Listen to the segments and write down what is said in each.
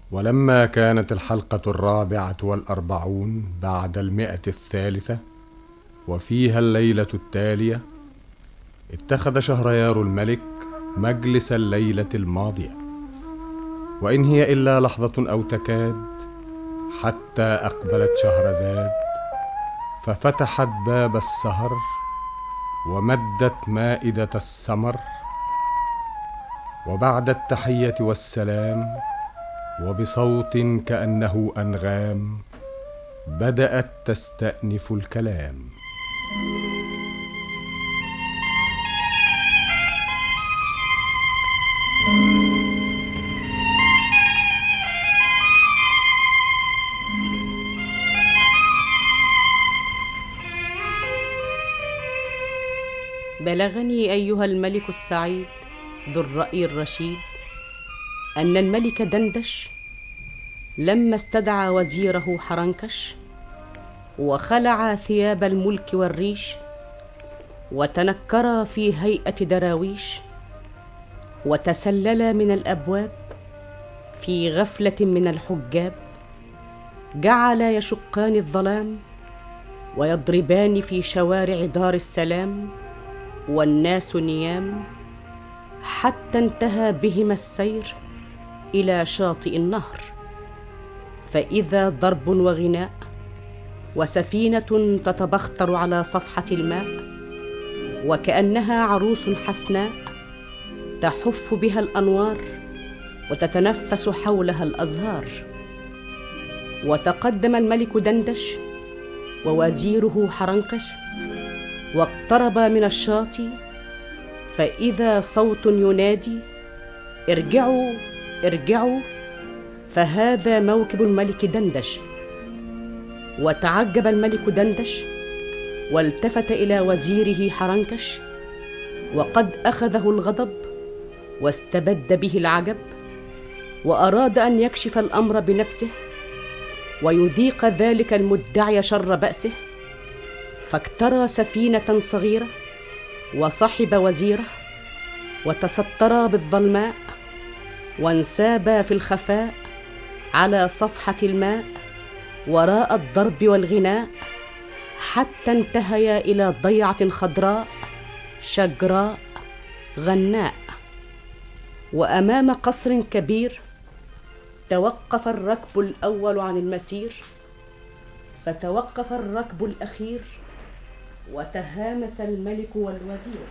ولما كانت الحلقة 44 بعد 100 وفيها الليلة التالية، اتخذ شهريار الملك مجلس الليلة الماضية، وإن هي إلا لحظة أو تكاد حتى أقبلت شهرزاد ففتحت باب السهر ومدت مائدة السمر، وبعد التحية والسلام وبصوت كأنه أنغام بدأت تستأنف الكلام. بلغني أيها الملك السعيد ذو الرأي الرشيد أن الملك دندش لما استدعى وزيره حرنكش وخلع ثياب الملك والريش وتنكر في هيئة دراويش وتسلل من الأبواب في غفلة من الحجاب، جعل يشقان الظلام ويضربان في شوارع دار السلام والناس نيام، حتى انتهى بهما السير إلى شاطئ النهر، فإذا ضرب وغناء وسفينة تتبختر على صفحة الماء وكأنها عروس حسناء تحف بها الأنوار وتتنفس حولها الأزهار. وتقدم الملك دندش ووزيره حرنكش واقتربا من الشاطئ، فإذا صوت ينادي: ارجعوا ارجعوا، فهذا موكب الملك دندش. وتعجب الملك دندش والتفت إلى وزيره حرنكش، وقد أخذه الغضب واستبد به العجب، وأراد أن يكشف الأمر بنفسه ويذيق ذلك المدعي شر بأسه، فاكترى سفينة صغيرة وصحب وزيره وتسترا بالظلماء وانسابا في الخفاء على صفحة الماء وراء الضرب والغناء، حتى انتهيا إلى ضيعة خضراء شجراء غناء. وأمام قصر كبير توقف الركب الأول عن المسير، فتوقف الركب الأخير وتهامس الملك والوزير.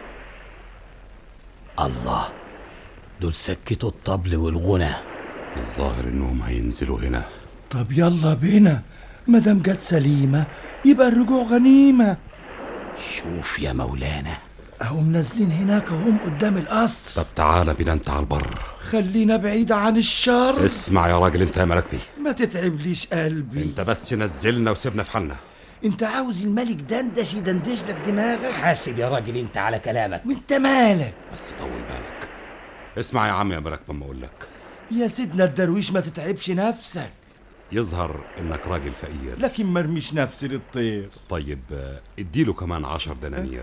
الله، دول سكتوا الطبل والغنى، الظاهر انهم هينزلوا هنا. طب يلا بينا، مدام جت سليمة يبقى الرجوع غنيمة. شوف يا مولانا، اهم نازلين هناك هم قدام القصر. طب تعالى بينا انت على البر، خلينا بعيد عن الشر. اسمع يا راجل، انت يا ملك بيه ما تتعبليش قلبي، انت بس نزلنا وسيبنا في حالنا. انت عاوز الملك دندش يدندش لك دماغك؟ حاسب يا راجل انت على كلامك، وانت مالك؟ بس طول بالك. اسمع يا عم يا ملك لما اقول لك. يا سيدنا الدرويش ما تتعبش نفسك، يظهر انك راجل فقير، لكن مرميش نفسي للطير. طيب اديله كمان 10 دنانير.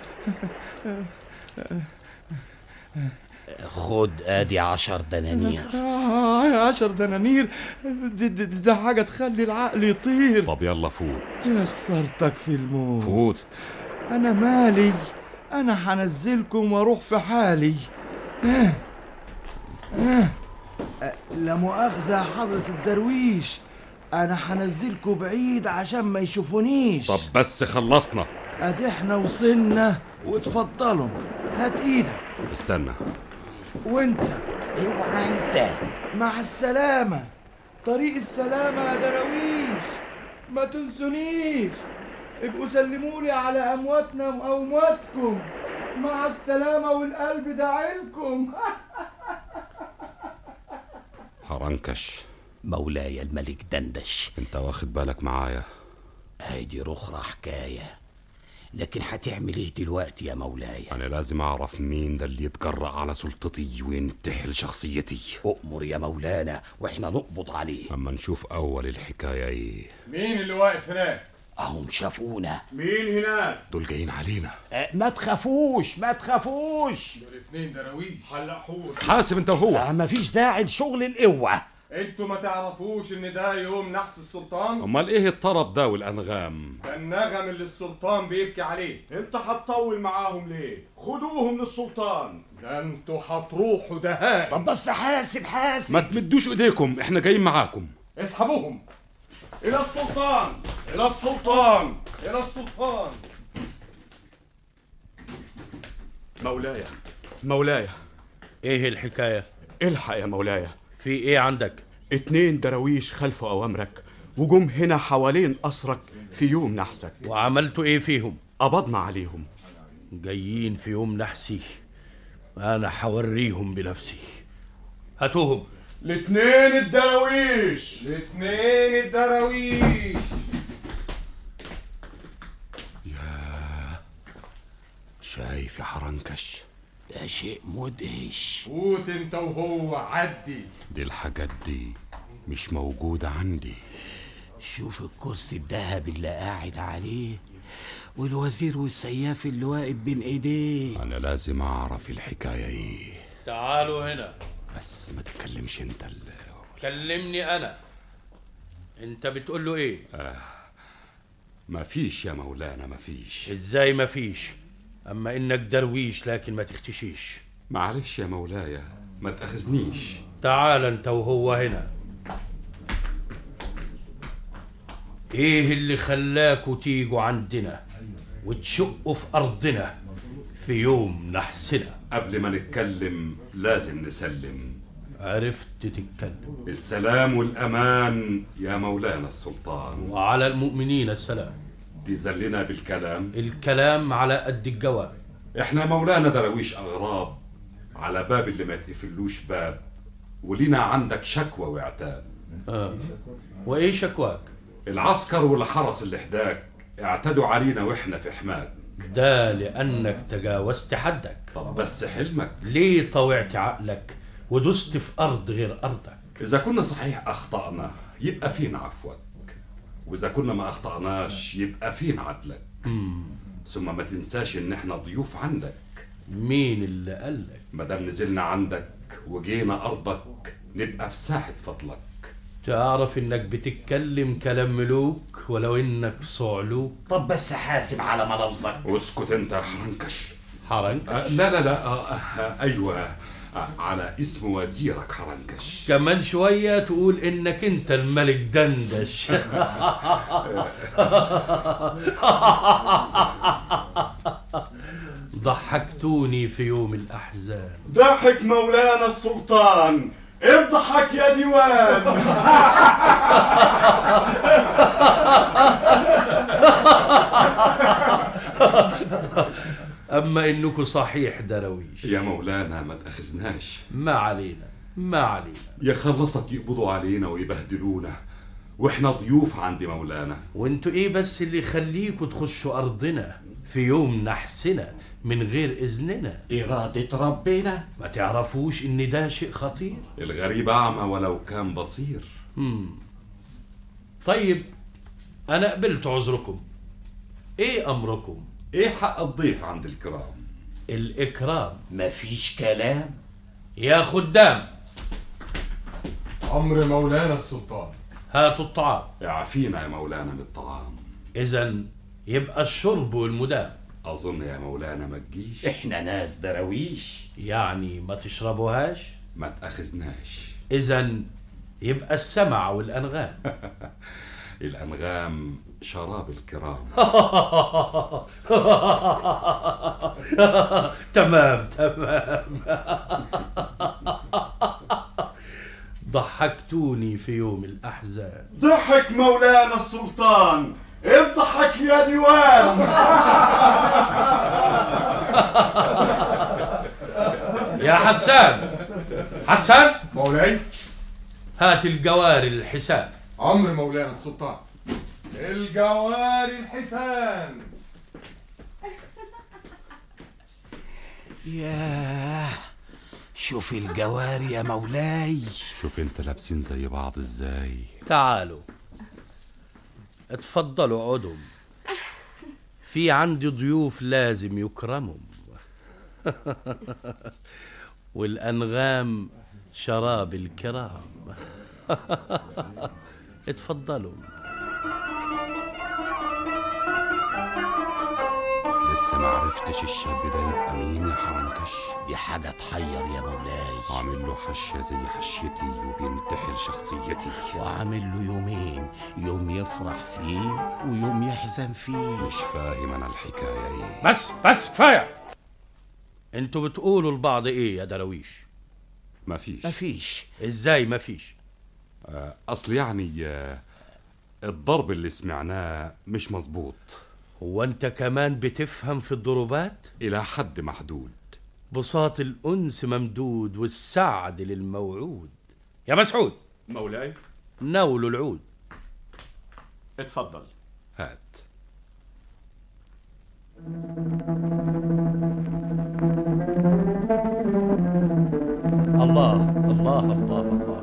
خد ادي 10 دنانير. 10 دنانير؟ ده حاجة تخلي العقل يطير. طب يلا فوت. يا خسارتك في الموت. فوت. انا مالي، انا هنزلكم واروح في حالي. لا مؤاخذة يا حضرة الدرويش، انا هنزلكم بعيد عشان ما يشوفونيش. طب بس خلصنا. ادي احنا وصلنا، واتفضلوا هات ايدك. استنى. وانت اوعى انت. مع السلامة، طريق السلامة يا دراويش، ما تنسونيش، ابقوا سلمولي على امواتنا وامواتكم. مع السلامة والقلب داعيلكم. حرنكش، مولاي الملك دندش، انت واخد بالك معايا؟ هيدي رخرة حكاية، لكن هتعمل ايه دلوقتي يا مولاي؟ انا لازم اعرف مين ده اللي يتجرأ على سلطتي وينتحل شخصيتي. اؤمر يا مولانا واحنا نقبض عليه. اما نشوف اول الحكاية ايه. مين اللي واقف هناك؟ اهم شافونا. مين هناك؟ دول جايين علينا. ما تخافوش ما تخافوش، دول 2 دراويش. حاسب انت وهو. مفيش داعي لشغل القوة. انتوا ما تعرفوش ان ده يوم نحس السلطان؟ امال ايه الطرب ده والانغام؟ ده النغم اللي السلطان بيبكي عليه. انت هتطول معاهم ليه؟ خدوهم من السلطان. ده انتوا هتروحوا دهان. طب بس حاسب. ما تمدوش ايديكم، احنا جايين معاكم. اسحبوهم الى السلطان. الى السلطان. الى السلطان. مولاي ايه الحكاية؟ الحق يا مولاي، في ايه عندك؟ 2 دراويش خلفوا اوامرك وجم هنا حوالين قصرك في يوم نحسك. وعملتوا ايه فيهم؟ قبضنا عليهم. جايين في يوم نحسي، انا حوريهم بنفسي. هاتوهم. 2 الدراويش. 2 الدراويش. شايف يا حرنكش؟ ده شيء مدهش. فوت انت وهو عدي. دي الحاجات دي مش موجودة عندي. شوف الكرسي الذهبي اللي قاعد عليه والوزير والسياف اللي واقف بين ايديه. انا لازم اعرف الحكاية ايه. تعالوا هنا. بس ما تتكلمش انت كلمني انا. انت بتقول له ايه؟ مفيش يا مولانا، مفيش. ازاي مفيش؟ اما انك درويش لكن ما تختشيش. معلش يا مولاي، ما تأخذنيش. تعال انت وهو هنا. ايه اللي خلاكوا تيجوا عندنا وتشقوا في ارضنا في يوم نحسنا؟ قبل ما نتكلم لازم نسلم. عرفت تتكلم. السلام والأمان يا مولانا السلطان. وعلى المؤمنين السلام. دي زلنا بالكلام. الكلام على قد الجواب. احنا مولانا دراويش أغراب على باب اللي ما يتقفلوش باب، ولينا عندك شكوى وعتاب. وايه شكواك؟ العسكر والحرس اللي حداك اعتدوا علينا واحنا في حماك. ده لأنك تجاوزت حدك. طب بس حلمك ليه طوعت عقلك ودست في أرض غير أرضك؟ إذا كنا صحيح أخطأنا يبقى فين عفوك، وإذا كنا ما أخطأناش يبقى فين عدلك. ثم ما تنساش إن إحنا ضيوف عندك. مين اللي قالك؟ مادام نزلنا عندك وجينا أرضك نبقى في ساحة فضلك. تعرف إنك بتتكلم كلام ملوك ولو إنك صعلوك. طب بس حاسب على ملفظك. اسكت أنت يا حرنكش. حرنكش؟ لا أيوة، على اسم وزيرك حرنكش. كمان شوية تقول إنك أنت الملك دندش. ضحكتوني في يوم الأحزان. ضحك مولانا السلطان. اضحك يا ديوان. أما إنكوا صحيح درويش. يا مولانا ما تأخذناش. ما علينا. يخلصك يقبضوا علينا ويبهدلونا واحنا ضيوف عند مولانا. وانتوا ايه بس اللي يخليكوا تخشوا أرضنا في يوم نحسنا من غير إذننا؟ إرادة ربنا. ما تعرفوش إن ده شيء خطير؟ الغريب أعمى ولو كان بصير. طيب أنا قبلت عذركم. إيه أمركم؟ إيه حق الضيف عند الكرام؟ الإكرام. مفيش كلام. يا خدام. أمر مولانا السلطان. هاتوا الطعام. يعافينا يا مولانا من الطعام. إذن يبقى الشرب والمدام. أظن يا مولانا ما تجيش. إحنا ناس دراويش. يعني ما تشربوهاش؟ ما تأخذناش. إذن يبقى السمع والأنغام. الأنغام شراب الكرام. تمام. ضحكتوني في يوم الأحزان. ضحك مولانا السلطان. اضحك يا ديوان. يا حسان. مولاي. هات الجواري الحسان. أمر مولانا السلطان. الجواري الحسان. ياه، شوف الجواري يا مولاي. شوف انت لابسين زي بعض ازاي. تعالوا اتفضلوا اقعدوا. في عندي ضيوف لازم يكرموا. والأنغام شراب الكرام. اتفضلوا. لسه ما عرفتش الشاب ده يبقى مين يا حرنكش؟ دي حاجة تحير يا مولاي. عامل له حشة زي حشتي وبينتحل شخصيتي. وعامل له يومين، يوم يفرح فيه ويوم يحزن فيه. مش فاهم انا الحكاية ايه. بس كفاية. انتوا بتقولوا لبعض ايه يا درويش؟ مفيش. ازاي مفيش؟ اصل يعني الضرب اللي سمعناه مش مظبوط. هو انت كمان بتفهم في الضربات؟ الى حد محدود. بساط الأنس ممدود والسعد للموعود. يا مسعود. مولاي. ناولوا العود. اتفضل. هات. الله الله الله الله.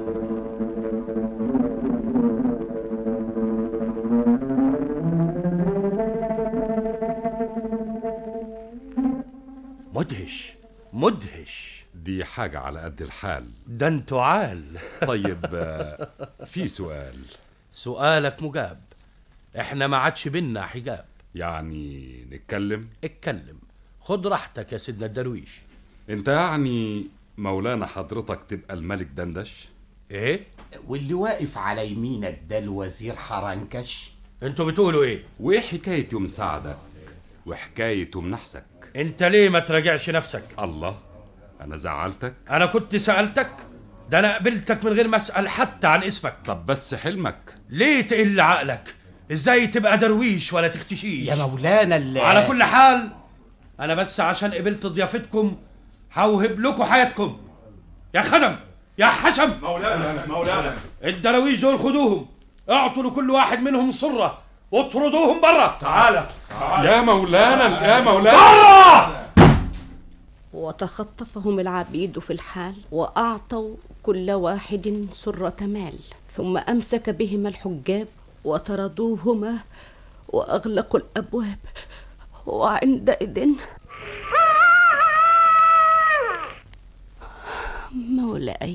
مدهش. دي حاجة على قد الحال. ده انتوا عال. طيب في سؤال. سؤالك مجاب. احنا ما عادش بينا حجاب. يعني نتكلم؟ اتكلم، خد راحتك يا سيدنا الدرويش. انت يعني مولانا حضرتك تبقى الملك دندش؟ ايه؟ واللي واقف على يمينك ده الوزير حرنكش؟ انتوا بتقولوا ايه؟ وايه حكاية يوم سعدك وحكاية يوم نحسك؟ انت ليه ما تراجعش نفسك؟ الله، انا زعلتك؟ انا كنت سألتك؟ ده انا قبلتك من غير ما اسأل حتى عن اسمك. طب بس حلمك ليه تقل عقلك؟ ازاي تبقى درويش ولا تختشيش؟ يا مولانا على كل حال انا بس عشان قبلت ضيافتكم هوهب لكم حياتكم. يا خدم، يا حشم. مولانا. الدرويش دول خدوهم، اعطوا لكل واحد منهم صرة واطردوهم برا. تعالى. يا مولانا برا. وتخطفهم العبيد في الحال وأعطوا كل واحد سرة مال، ثم أمسك بهما الحجاب وطردوهما وأغلقوا الأبواب. وعندئذ مولاي.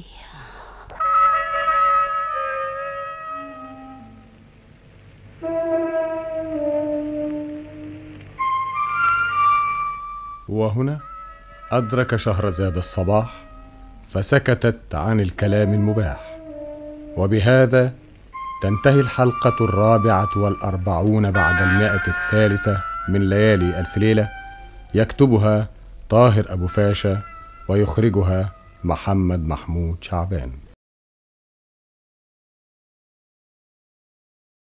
وهنا أدرك شهرزاد الصباح فسكتت عن الكلام المباح. وبهذا تنتهي الحلقة 44 بعد 100 من ليالي ألف ليلة. يكتبها طاهر أبو فاشا ويخرجها محمد محمود شعبان.